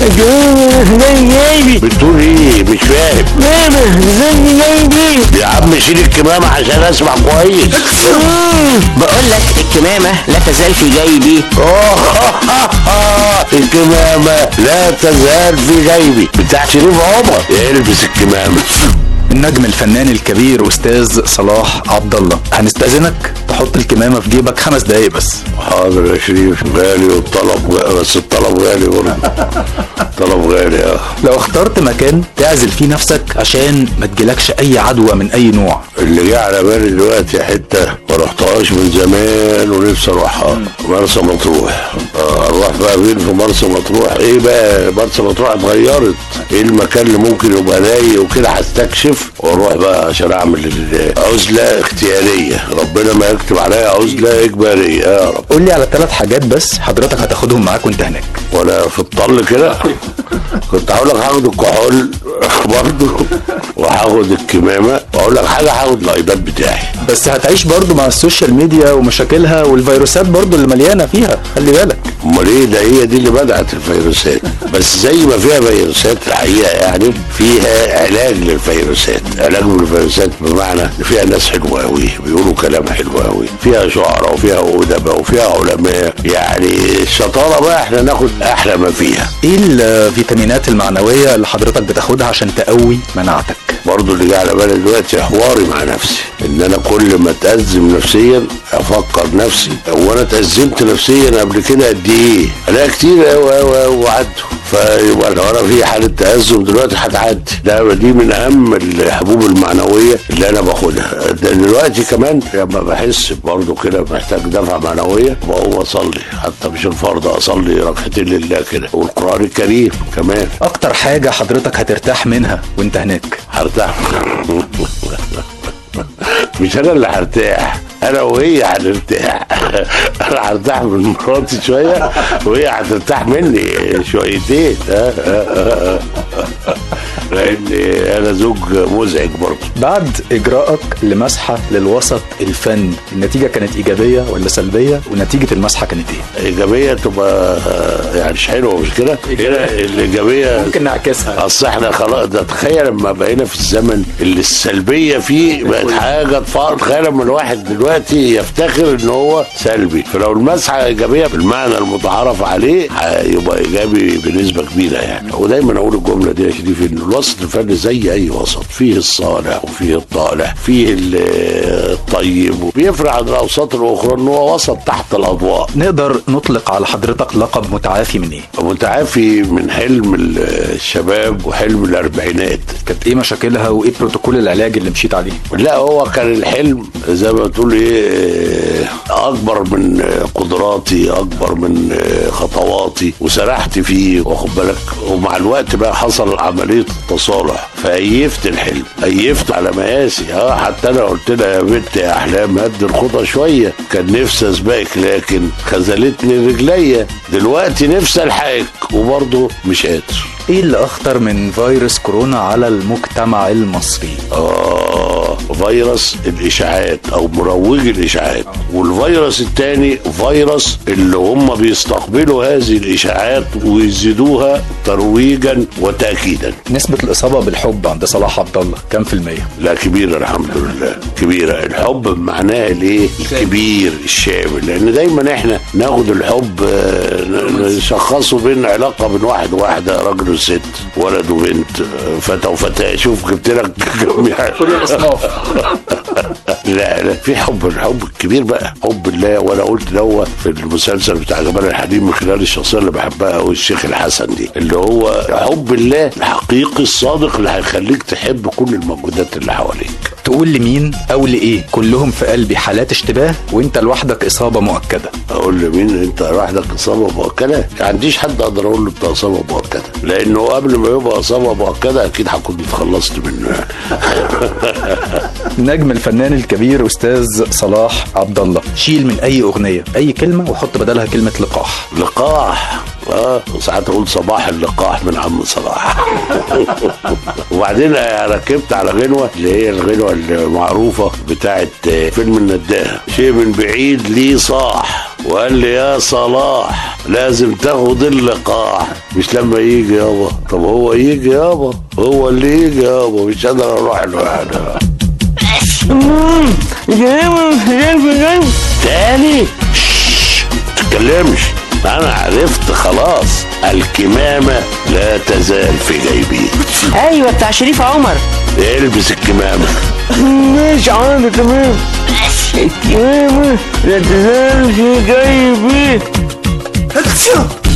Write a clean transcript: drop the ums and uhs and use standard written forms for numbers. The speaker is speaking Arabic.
جايبي. بتقول ايه؟ مش فاهم. كمامة زي جايبي. يا عم شيل الكمامة عشان اسمع كويس. بقول لك الكمامة لا تزال في جيبي. الكمامة لا تزال في جيبي بتاع شريف عمر. البس الكمامة. النجم الفنان الكبير استاذ صلاح عبد الله، هنستأذنك تحط الكمامة في جيبك 5 دقايق بس. حاضر يا شريف، غالي والطلب بس الطلب غالي برضه. طلب غالي. لو اخترت مكان تعزل فيه نفسك عشان ما تجيلكش اي عدوى من اي نوع، اللي جه على بالي دلوقتي حته ما رحتهاش من زمان ونفسي اروحها، مرسى مطروح. اروح بقى فين في مرسى مطروح؟ ايه بقى مرسى مطروح اتغيرت، ايه المكان اللي ممكن يبقى رايق وكده؟ هستكشف واروح بقى عشان اعمل عزله اختياريه، ربنا ما يكتب عليا عزله اجباريه يا رب. قول لي على 3 حاجات بس حضرتك هتاخدهم معاك وانت هناك. وانا في الطل كده كنت هقول لك هاخد الكحول برضه، وهاخد الكمامه، واقول لك حاجه هاخد الايباد بتاعي. بس هتعيش برضو مع السوشيال ميديا ومشاكلها والفيروسات برضو اللي مليانه فيها، خلي بالك. امال ايه ده؟ هي دي اللي بدعت الفيروسات. بس زي ما فيها فيروسات الحقيقه يعني فيها علاج للفيروسات، علاج للفيروسات بمعنى فيها ناس حلوه قوي بيقولوا كلام حلو قوي، فيها شعراء وفيها ادباء وفيها علماء، يعني الشطاره بقى احنا ناخد احلى ما فيها. ايه الفيتامينات المعنويه اللي حضرتك بتاخدها عشان تقوي مناعتك؟ برضه اللي جه على بالي دلوقتي حواري مع نفسي، ان انا كل ما اتأزم نفسيا افكر نفسي وانا اتأزمت نفسيا قبل كده قد ايه؟ الاقي كتير قوي وعدوا، فيبقى لو انا في حاله تأزم دلوقتي هتعدي. دي من اهم الحبوب المعنويه اللي انا باخدها دلوقتي. كمان لما بحس برضه كده محتاج دفعه معنويه بقوم اصلي، حتى مش الفرض، اصلي ركعتين لله كده والقران الكريم كمان. اكتر حاجه حضرتك هترتاح منها وانت هناك؟ هرتاح مش انا اللي هرتاح، انا وهي هنرتاح. انا هرتاح من مراتي شويه وهي هترتاح مني شويتين. لان انا زوج مزعج برضه. بعد اجراءك لمسحه للوسط الفني، النتيجه كانت ايجابيه ولا سلبيه؟ ونتيجه المسحه كانت ايه؟ ايجابيه تبقى يعني مش حلوه، مش كده؟ الايجابيه ممكن نعكسها. اصل احنا خلاص، ده تخيل لما بقينا في الزمن اللي السلبيه فيه بقت حاجه تفرق. تخيل لما الواحد دلوقتي يفتخر ان هو سلبي، فلو المسحه ايجابيه بالمعنى المتعارف عليه هيبقى ايجابي بنسبه كبيره يعني. ودايما اقول الجمله دي يا شريف، ان الوسط الفني زي اي وسط، فيه الصالح وفيه الطالح، فيه الطيب، وبيفرق عن الاوساط الاخرى ان هو وسط تحت الاضواء. نقدر نطلق على حضرتك لقب متعافي من ايه؟ متعافي من حلم الشباب وحلم الاربعينات. كانت ايه مشاكلها وايه بروتوكول العلاج اللي مشيت عليه؟ لا هو كان الحلم زي ما بتقول ايه، اكبر من قدراتي، اكبر من خطواتي، وسرحت فيه واخد بالك. ومع الوقت بقى حصل عمليه التصالح، فأيفت الحلم، أيفت على مقاسي. حتى انا قلت لها يا بنت يا احلام هدي الخطى شويه، كان نفسي اسبقك لكن خذلتني رجليا، دلوقتي نفسي الحقك وبرضه مش قادر. ايه اللي اخطر من فيروس كورونا على المجتمع المصري؟ فيروس الاشاعات او مروج الاشاعات، والفيروس الثاني فيروس اللي هم بيستقبلوا هذه الاشاعات ويزيدوها ترويجا وتاكيدا. نسبة الاصابة بالحب عند صلاح عبد الله كام في المية؟ لا كبيرة الحمد لله، كبيرة. الحب بمعناه الايه؟ الكبير الشامل، لان دايما احنا ناخد الحب نشخصه بين علاقة بين واحد وواحدة، راجل وست، ولد وبنت، فتى وفتاة. شوف جبت لك كل الاصناف. لا في حب، الحب الكبير بقى حب الله. وانا قلت ده في المسلسل بتاع جمال الحديد من خلال الشخصيه اللي بحبها قوي الشيخ الحسن دي، اللي هو حب الله الحقيقي الصادق اللي هيخليك تحب كل الموجودات اللي حواليك. تقول لمين او لايه؟ كلهم في قلبي حالات اشتباه وانت لوحدك اصابه مؤكده. اقول لمين انت لوحدك اصابه مؤكده؟ ما عنديش حد اقدر اقول له انت اصابه مؤكده، لانه قبل ما يبقى اصابه مؤكده اكيد هكون اتخلصت منه. النجم الفنان الكبير استاذ صلاح عبد الله، شيل من اي اغنيه اي كلمه وحط بدلها كلمه لقاح. لقاح وساعات اقول صباح اللقاح من عم صلاح. وبعدين ركبت على غنوه اللي هي الغنوه المعروفه بتاعت فيلم النداهه، شيء من بعيد ليه صاح وقال لي يا صلاح لازم تاخد اللقاح. مش لما يجي يابا. طب هو يجي يابا، هو اللي يجي يابا، مش قادر اروح لوحده. تاني تتكلمش، انا عرفت خلاص. الكمامة لا تزال في جيبي. ايوه بتاع شريف عمر. البس الكمامة. مش عارف تمام. الكمامة لا تزال في جيبي.